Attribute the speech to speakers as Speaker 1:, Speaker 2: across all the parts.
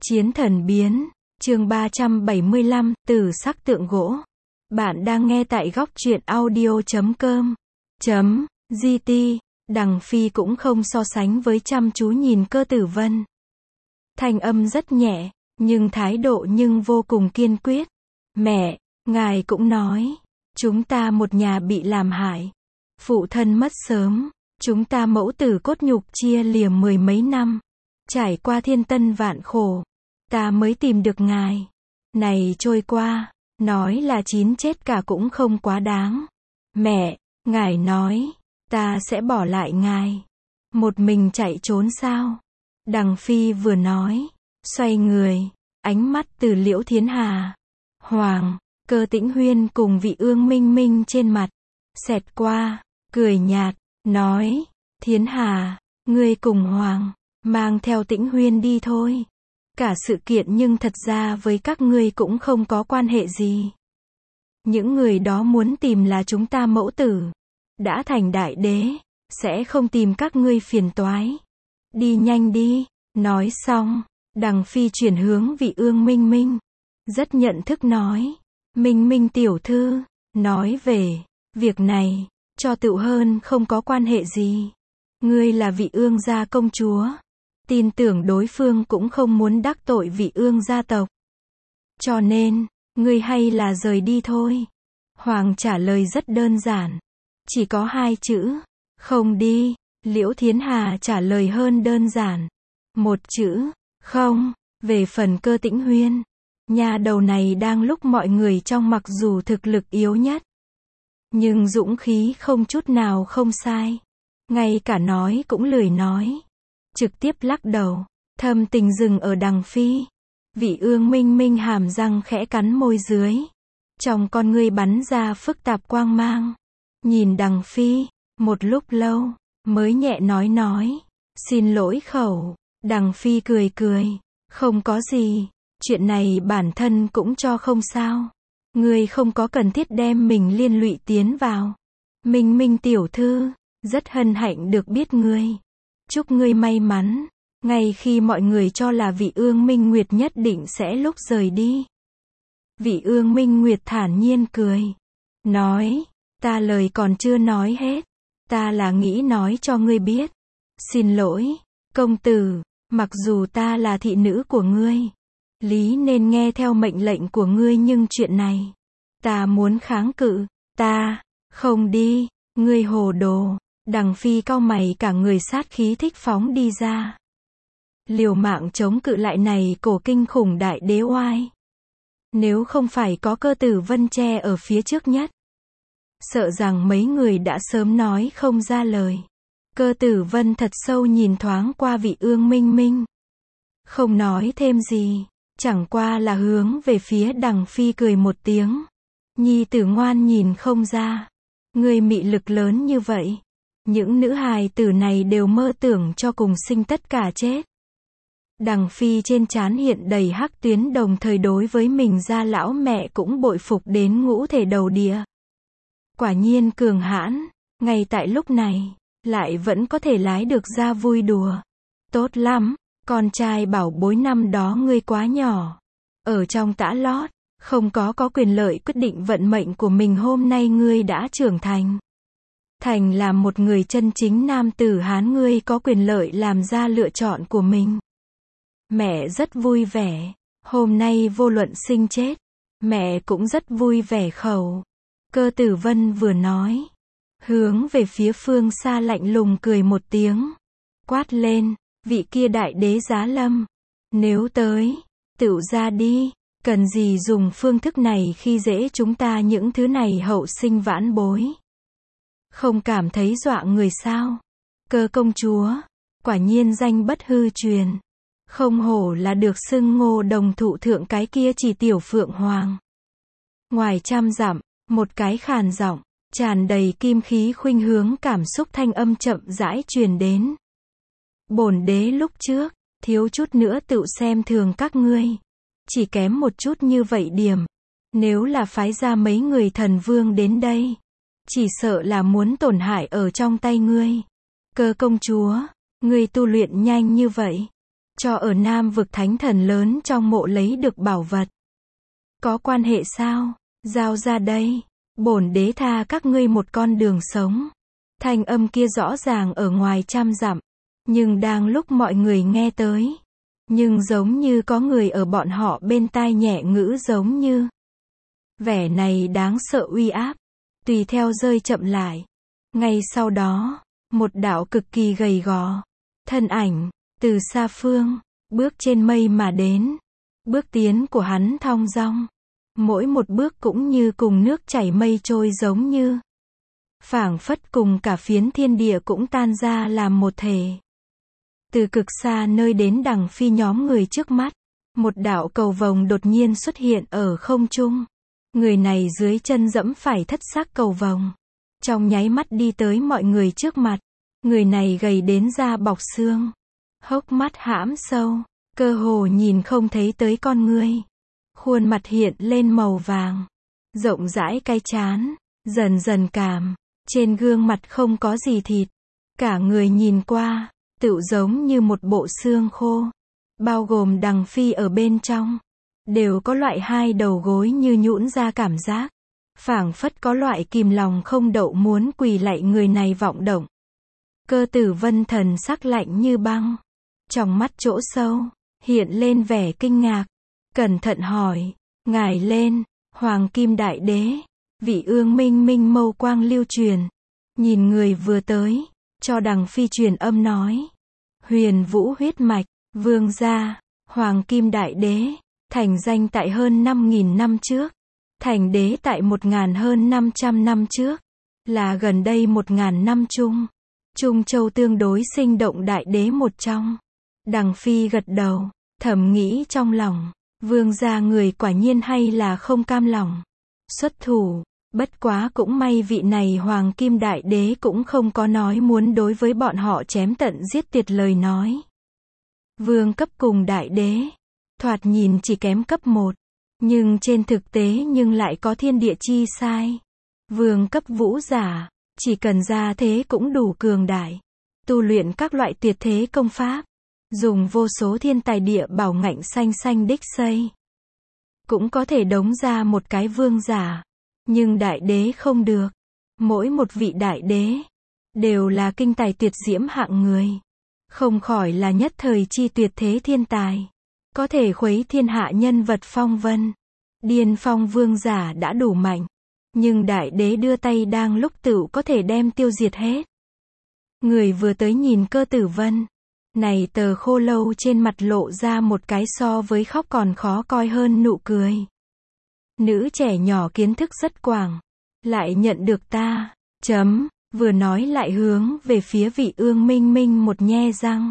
Speaker 1: Chiến thần biến, chương 375, từ sắc tượng gỗ. Bạn đang nghe tại góc truyện audio.com. GT, Đằng Phi cũng không so sánh với chăm chú nhìn Cơ Tử Vân. Thanh âm rất nhẹ, nhưng thái độ nhưng vô cùng kiên quyết. Mẹ, ngài cũng nói, chúng ta một nhà bị làm hại. Phụ thân mất sớm, chúng ta mẫu tử cốt nhục chia lìa mười mấy năm. Trải qua thiên tân vạn khổ, ta mới tìm được ngài. Này trôi qua, nói là chín chết cả cũng không quá đáng. Mẹ, ngài nói, ta sẽ bỏ lại ngài. Một mình chạy trốn sao? Đằng Phi vừa nói, xoay người, ánh mắt từ Liễu Thiến Hà, Hoàng, Cơ Tĩnh Huyên cùng Vị Ương Minh Minh trên mặt, xẹt qua, cười nhạt, nói, Thiến Hà, ngươi cùng Hoàng, mang theo Tĩnh Huyên đi thôi. Cả sự kiện nhưng thật ra với các ngươi cũng không có quan hệ gì. Những người đó muốn tìm là chúng ta mẫu tử. Đã thành đại đế, sẽ không tìm các ngươi phiền toái. Đi nhanh đi. Nói xong, Đằng Phi chuyển hướng Vị Ương Minh Minh. Rất nhận thức nói. Minh Minh tiểu thư, nói về việc này, cho Tựu Hơn không có quan hệ gì. Ngươi là Vị Ương gia công chúa. Tin tưởng đối phương cũng không muốn đắc tội Vị Ương gia tộc. Cho nên, ngươi hay là rời đi thôi. Hoàng trả lời rất đơn giản. Chỉ có 2 chữ. Không đi. Liễu Thiến Hà trả lời hơn đơn giản. 1 chữ. Không. Về phần Cơ Tĩnh Huyên, nhà đầu này đang lúc mọi người trong mặc dù thực lực yếu nhất, nhưng dũng khí không chút nào không sai. Ngay cả nói cũng lười nói. Trực tiếp lắc đầu, thâm tình dừng ở Đằng Phi. Vị Ương Minh Minh hàm răng khẽ cắn môi dưới. Trong con ngươi bắn ra phức tạp quang mang. Nhìn Đằng Phi, một lúc lâu, mới nhẹ nói. Xin lỗi khẩu. Đằng Phi cười cười. Không có gì, chuyện này bản thân cũng cho không sao. Ngươi không có cần thiết đem mình liên lụy tiến vào. Minh Minh tiểu thư, rất hân hạnh được biết ngươi. Chúc ngươi may mắn, ngay khi mọi người cho là Vị Ương Minh Nguyệt nhất định sẽ lúc rời đi. Vị Ương Minh Nguyệt thản nhiên cười. Nói, ta lời còn chưa nói hết. Ta là nghĩ nói cho ngươi biết. Xin lỗi, công tử, mặc dù ta là thị nữ của ngươi, lý nên nghe theo mệnh lệnh của ngươi nhưng chuyện này, ta muốn kháng cự, ta, không đi, ngươi hồ đồ. Đằng Phi cau mày cả người sát khí thích phóng đi ra. Liều mạng chống cự lại này cổ kinh khủng đại đế oai. Nếu không phải có Cơ Tử Vân che ở phía trước nhất, sợ rằng mấy người đã sớm nói không ra lời. Cơ Tử Vân thật sâu nhìn thoáng qua Vị Ương Minh Minh. Không nói thêm gì, chẳng qua là hướng về phía Đằng Phi cười một tiếng. Nhi tử ngoan nhìn không ra. Ngươi mị lực lớn như vậy. Những nữ hài tử này đều mơ tưởng cho cùng sinh tất cả chết. Đằng Phi trên trán hiện đầy hắc tuyến, đồng thời đối với mình gia lão mẹ cũng bội phục đến ngũ thể đầu địa. Quả nhiên cường hãn, ngay tại lúc này, lại vẫn có thể lái được ra vui đùa. Tốt lắm, con trai bảo bối năm đó ngươi quá nhỏ. Ở trong tã lót, không có quyền lợi quyết định vận mệnh của mình, hôm nay ngươi đã trưởng thành. Thành là một người chân chính nam tử Hán, ngươi có quyền lợi làm ra lựa chọn của mình. Mẹ rất vui vẻ, hôm nay vô luận sinh chết, mẹ cũng rất vui vẻ khẩu. Cơ Tử Vân vừa nói, hướng về phía phương xa lạnh lùng cười một tiếng, quát lên, vị kia đại đế giá lâm, nếu tới, tựu ra đi, cần gì dùng phương thức này khi dễ chúng ta những thứ này hậu sinh vãn bối. Không cảm thấy dọa người sao? Cơ công chúa, quả nhiên danh bất hư truyền. Không hổ là được xưng Ngô Đồng thụ thượng cái kia chỉ tiểu phượng hoàng. Ngoài trăm dặm, một cái khàn giọng, tràn đầy kim khí khuynh hướng cảm xúc thanh âm chậm rãi truyền đến. Bổn đế lúc trước, thiếu chút nữa tựu xem thường các ngươi. Chỉ kém một chút như vậy điểm. Nếu là phái ra mấy người thần vương đến đây, chỉ sợ là muốn tổn hại ở trong tay ngươi. Cơ công chúa, ngươi tu luyện nhanh như vậy. cho ở Nam vực thánh thần lớn trong mộ lấy được bảo vật. Có quan hệ sao? Giao ra đây. Bổn đế tha các ngươi một con đường sống. Thanh âm kia rõ ràng ở ngoài trăm dặm. Nhưng đang lúc mọi người nghe tới. Nhưng giống như có người ở bọn họ bên tai nhẹ ngữ giống như. Vẻ này đáng sợ uy áp. Tùy theo rơi chậm lại. Ngay sau đó, một đạo cực kỳ gầy gò. Thân ảnh, từ xa phương, bước trên mây mà đến. Bước tiến của hắn thong dong. Mỗi một bước cũng như cùng nước chảy mây trôi giống như. Phảng phất cùng cả phiến thiên địa cũng tan ra làm một thể. Từ cực xa nơi đến đằng phi nhóm người trước mắt. Một đạo cầu vồng đột nhiên xuất hiện ở không trung. Người này dưới chân dẫm phải thất xác cầu vồng. Trong nháy mắt đi tới mọi người trước mặt. Người này gầy đến da bọc xương. Hốc mắt hãm sâu. Cơ hồ nhìn không thấy tới con ngươi. Khuôn mặt hiện lên màu vàng. Rộng rãi cái trán. Dần dần cảm. Trên gương mặt không có gì thịt. Cả người nhìn qua. Tựu giống như một bộ xương khô. Bao gồm đằng phi ở bên trong. Đều có loại hai đầu gối như nhũn ra cảm giác. Phảng phất có loại kìm lòng không đậu muốn quỳ lạy người này vọng động. Cơ Tử Vân thần sắc lạnh như băng. Trong mắt chỗ sâu, hiện lên vẻ kinh ngạc. Cẩn thận hỏi, ngài lên, Hoàng Kim Đại Đế, vị ương minh minh mâu quang lưu truyền. Nhìn người vừa tới, cho đằng phi truyền âm nói. Huyền Vũ huyết mạch, vương gia, Hoàng Kim Đại Đế, thành danh tại hơn 5.000 năm trước. Thành đế tại 1.000 hơn 500 năm trước. Là gần đây 1.000 năm chung. Trung Châu tương đối sinh động đại đế một trong. Đằng phi gật đầu, thầm nghĩ trong lòng. Vương gia người quả nhiên hay là không cam lòng. Xuất thủ, bất quá cũng may vị này Hoàng Kim Đại Đế cũng không có nói muốn đối với bọn họ chém tận giết tuyệt lời nói. Vương cấp cùng Đại Đế, thoạt nhìn chỉ kém cấp 1. Nhưng trên thực tế nhưng lại có thiên địa chi sai. Vương cấp vũ giả, chỉ cần ra thế cũng đủ cường đại. Tu luyện các loại tuyệt thế công pháp. Dùng vô số thiên tài địa bảo ngạnh xanh xanh đích xây. Cũng có thể đống ra một cái vương giả. Nhưng đại đế không được. Mỗi một vị đại đế đều là kinh tài tuyệt diễm hạng người. Không khỏi là nhất thời chi tuyệt thế thiên tài. Có thể khuấy thiên hạ nhân vật phong vân. Điên phong vương giả đã đủ mạnh. Nhưng đại đế đưa tay đang lúc tựu có thể đem tiêu diệt hết. Người vừa tới nhìn Cơ Tử Vân. Này tờ khô lâu trên mặt lộ ra một cái so với khóc còn khó coi hơn nụ cười. Nữ trẻ nhỏ kiến thức rất quảng. Lại nhận được ta. Vừa nói lại hướng về phía vị ương minh minh một nhe răng.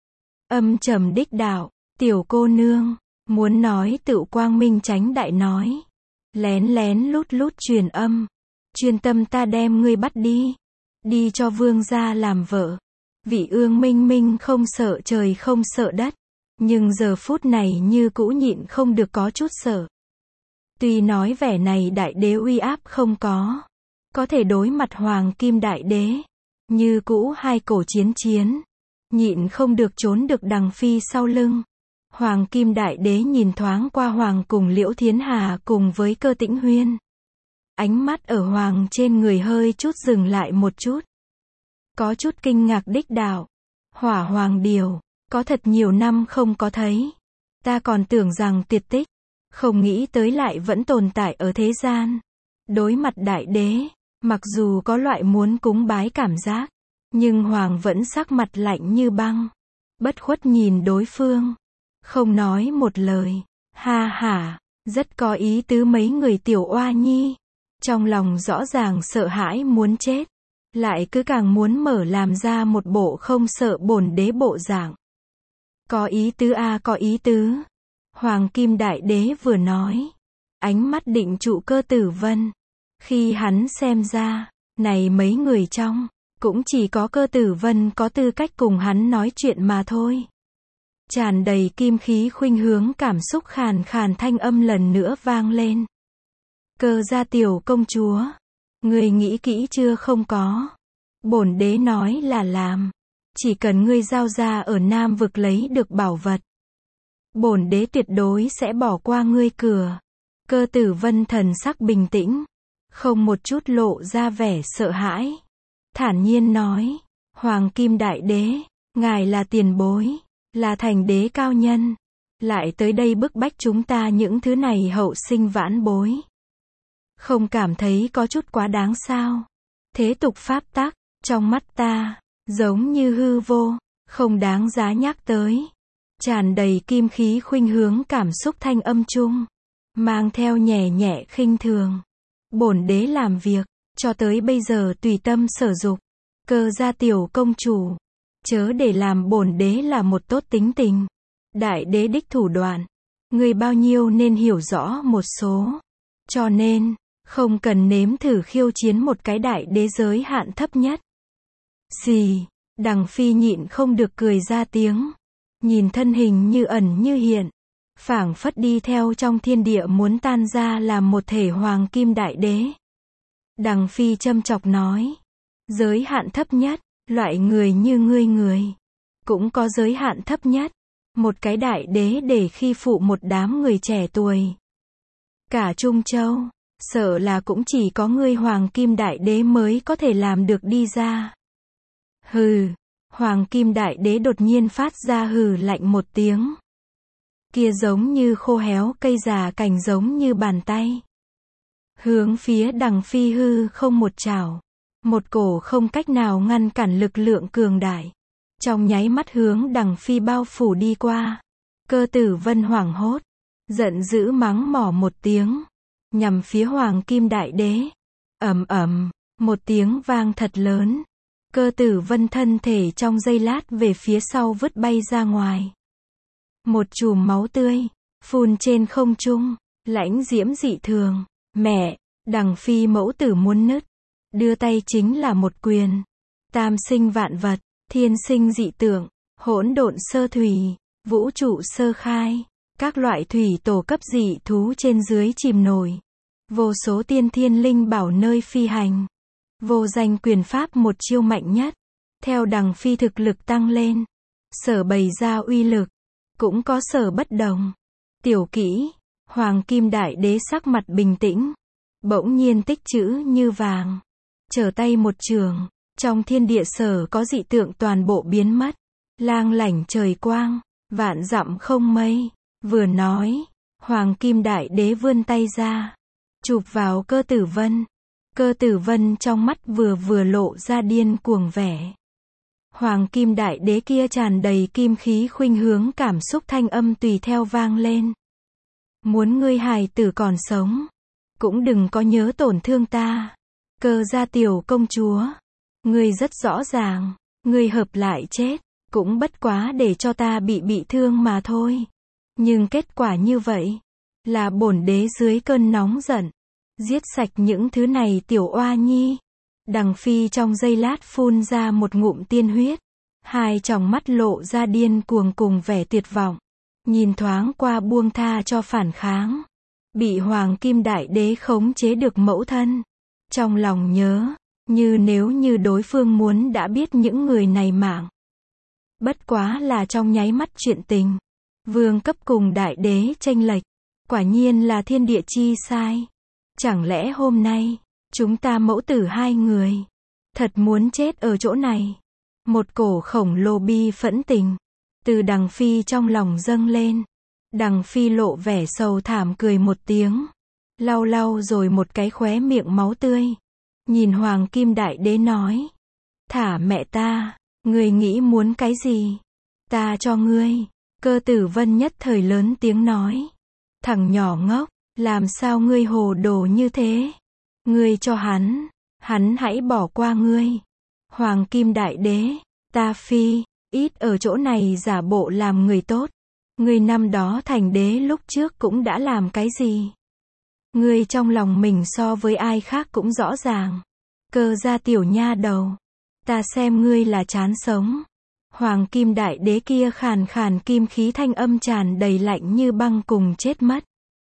Speaker 1: Âm trầm đích đạo. Tiểu cô nương. Muốn nói tựu quang minh tránh đại nói. Lén lén lút lút truyền âm. Chuyên tâm ta đem ngươi bắt đi. Đi cho vương gia làm vợ. Vị ương minh minh không sợ trời không sợ đất. Nhưng giờ phút này như cũ nhịn không được có chút sợ. Tuy nói vẻ này đại đế uy áp không có. Có thể đối mặt Hoàng Kim Đại Đế. Như cũ hai cổ chiến. Nhịn không được trốn được đằng phi sau lưng. Hoàng Kim Đại Đế nhìn thoáng qua Hoàng cùng Liễu Thiến Hà cùng với Cơ Tĩnh Huyên. Ánh mắt ở Hoàng trên người hơi chút dừng lại một chút. Có chút kinh ngạc đích đạo. Hỏa Hoàng điều, có thật nhiều năm không có thấy. Ta còn tưởng rằng tuyệt tích. Không nghĩ tới lại vẫn tồn tại ở thế gian. Đối mặt đại đế, mặc dù có loại muốn cúng bái cảm giác. Nhưng Hoàng vẫn sắc mặt lạnh như băng. Bất khuất nhìn đối phương. Không nói một lời. Ha ha, rất có ý tứ mấy người tiểu oa nhi. Trong lòng rõ ràng sợ hãi muốn chết. Lại cứ càng muốn mở làm ra một bộ không sợ bổn đế bộ dạng. Có ý tứ a, có ý tứ. Hoàng Kim Đại Đế vừa nói. Ánh mắt định trụ Cơ Tử Vân. Khi hắn xem ra, này mấy người trong, cũng chỉ có Cơ Tử Vân có tư cách cùng hắn nói chuyện mà thôi. Tràn đầy kim khí khuynh hướng cảm xúc khàn khàn thanh âm lần nữa vang lên. Cơ gia tiểu công chúa. Người nghĩ kỹ chưa không có. Bổn đế nói là làm. Chỉ cần ngươi giao ra ở Nam vực lấy được bảo vật, bổn đế tuyệt đối sẽ bỏ qua ngươi cửa. Cơ Tử Vân thần sắc bình tĩnh, không một chút lộ ra vẻ sợ hãi. Thản nhiên nói, Hoàng Kim Đại Đế, ngài là tiền bối, là thành đế cao nhân, lại tới đây bức bách chúng ta những thứ này hậu sinh vãn bối. Không cảm thấy có chút quá đáng sao? Thế tục pháp tắc, trong mắt ta, giống như hư vô, không đáng giá nhắc tới. Tràn đầy kim khí khuynh hướng cảm xúc thanh âm chung, mang theo nhẹ nhẹ khinh thường. Bổn đế làm việc, cho tới bây giờ tùy tâm sở dục. Cơ gia tiểu công chủ, chớ để làm bổn đế là một tốt tính tình. Đại đế đích thủ đoạn, người bao nhiêu nên hiểu rõ một số. Cho nên, không cần nếm thử khiêu chiến một cái đại đế giới hạn thấp nhất. Xì, Đằng Phi nhịn không được cười ra tiếng. Nhìn thân hình như ẩn như hiện, phảng phất đi theo trong thiên địa muốn tan ra làm một thể Hoàng Kim Đại Đế. Đằng Phi châm chọc nói, giới hạn thấp nhất, loại người như ngươi cũng có giới hạn thấp nhất. Một cái đại đế để khi phụ một đám người trẻ tuổi. Cả Trung Châu, sợ là cũng chỉ có ngươi Hoàng Kim Đại Đế mới có thể làm được đi ra. Hừ, Hoàng Kim Đại Đế đột nhiên phát ra hừ lạnh một tiếng. Kia giống như khô héo cây già cành giống như bàn tay. Hướng phía Đằng Phi hư không một chảo. Một cổ không cách nào ngăn cản lực lượng cường đại. Trong nháy mắt hướng Đằng Phi bao phủ đi qua. Cơ Tử Vân hoảng hốt, giận dữ mắng mỏ một tiếng, nhằm phía Hoàng Kim Đại Đế. Ầm ầm, một tiếng vang thật lớn. Cơ Tử Vân thân thể trong giây lát về phía sau vứt bay ra ngoài. Một chùm máu tươi phun trên không trung, lãnh diễm dị thường. Mẹ, Đằng Phi mẫu tử muốn nứt, đưa tay chính là một quyền. Tam sinh vạn vật, thiên sinh dị tượng, hỗn độn sơ thủy, vũ trụ sơ khai, các loại thủy tổ cấp dị thú trên dưới chìm nổi. Vô số tiên thiên linh bảo nơi phi hành. Vô danh quyền pháp một chiêu mạnh nhất. Theo Đằng Phi thực lực tăng lên, sở bày ra uy lực, cũng có sở bất đồng. Tiểu kỹ, Hoàng Kim Đại Đế sắc mặt bình tĩnh, bỗng nhiên tích chữ như vàng. Trở tay một trường, trong thiên địa sở có dị tượng toàn bộ biến mất. Lang lảnh trời quang, vạn dặm không mây. Vừa nói, Hoàng Kim Đại Đế vươn tay ra, chụp vào Cơ Tử Vân. Cơ Tử Vân trong mắt vừa lộ ra điên cuồng vẻ. Hoàng Kim Đại Đế kia tràn đầy kim khí khuynh hướng cảm xúc thanh âm tùy theo vang lên. Muốn ngươi hài tử còn sống, cũng đừng có nhớ tổn thương ta. Cơ gia tiểu công chúa, ngươi rất rõ ràng, ngươi hợp lại chết, cũng bất quá để cho ta bị thương mà thôi. Nhưng kết quả như vậy, là bổn đế dưới cơn nóng giận, giết sạch những thứ này tiểu oa nhi. Đằng Phi trong giây lát phun ra một ngụm tiên huyết, hai tròng mắt lộ ra điên cuồng cùng vẻ tuyệt vọng, nhìn thoáng qua buông tha cho phản kháng, bị Hoàng Kim Đại Đế khống chế được mẫu thân. Trong lòng nhớ, nếu như đối phương muốn đã biết những người này mạng. Bất quá là trong nháy mắt chuyện tình. Vương cấp cùng đại đế chênh lệch, quả nhiên là thiên địa chi sai. Chẳng lẽ hôm nay, chúng ta mẫu tử hai người, thật muốn chết ở chỗ này. Một cổ khổng lồ bi phẫn tình, từ Đằng Phi trong lòng dâng lên. Đằng Phi lộ vẻ sầu thảm cười một tiếng, lau rồi một cái khóe miệng máu tươi. Nhìn Hoàng Kim Đại Đế nói, thả mẹ ta, ngươi nghĩ muốn cái gì? Ta cho ngươi. Cơ Tử Vân nhất thời lớn tiếng nói, thằng nhỏ ngốc, làm sao ngươi hồ đồ như thế? Ngươi cho hắn hãy bỏ qua ngươi. Hoàng Kim Đại Đế, ta Phi, ít ở chỗ này giả bộ làm người tốt. Ngươi năm đó thành đế lúc trước cũng đã làm cái gì? Ngươi trong lòng mình so với ai khác cũng rõ ràng. Cơ gia tiểu nha đầu, ta xem ngươi là chán sống. Hoàng Kim Đại Đế kia khàn khàn kim khí thanh âm tràn đầy lạnh như băng cùng chết mất.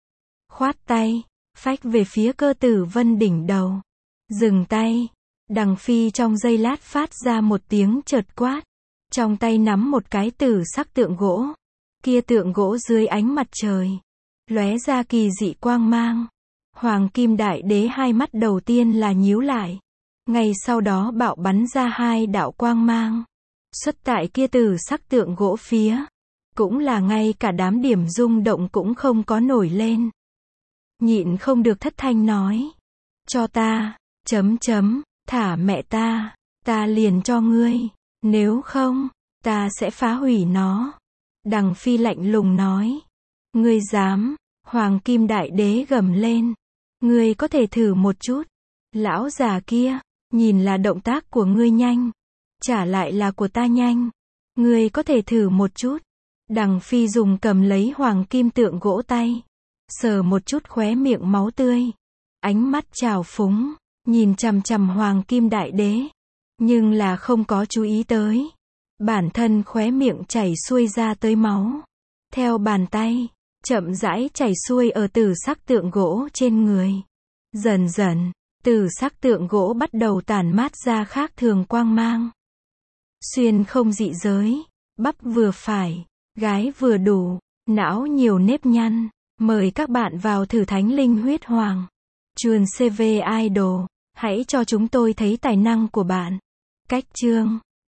Speaker 1: Khoát tay, phách về phía Cơ Tử Vân đỉnh đầu. Dừng tay. Đằng Phi trong giây lát phát ra một tiếng chợt quát. trong tay nắm một cái tử sắc tượng gỗ. Kia tượng gỗ dưới ánh mặt trời, lóe ra kỳ dị quang mang. Hoàng Kim Đại Đế hai mắt đầu tiên là nhíu lại. Ngay sau đó bạo bắn ra hai đạo quang mang. Xuất tại kia tử sắc tượng gỗ phía. Cũng là ngay cả đám điểm rung động cũng không có nổi lên. Nhịn không được thất thanh nói. Cho ta, thả mẹ ta liền cho ngươi. Nếu không, ta sẽ phá hủy nó. Đằng Phi lạnh lùng nói. Ngươi dám, Hoàng Kim Đại Đế gầm lên. Ngươi có thể thử một chút. Lão già kia, nhìn là động tác của ngươi nhanh. Trả lại là của ta nhanh. Ngươi có thể thử một chút. Đằng Phi dùng cầm lấy hoàng kim tượng gỗ tay. Sờ một chút khóe miệng máu tươi. Ánh mắt trào phúng. Nhìn chằm chằm Hoàng Kim Đại Đế. Nhưng là không có chú ý tới. Bản thân khóe miệng chảy xuôi ra tới máu. Theo bàn tay, chậm rãi chảy xuôi ở tử sắc tượng gỗ trên người. Dần dần, tử sắc tượng gỗ bắt đầu tản mát ra khác thường quang mang. Xuyên không dị giới, bắp vừa phải, gái vừa đủ, não nhiều nếp nhăn. Mời các bạn vào thử Thánh Linh Huyết Hoàng. Chuồn CV Idol, hãy cho chúng tôi thấy tài năng của bạn. Cách chương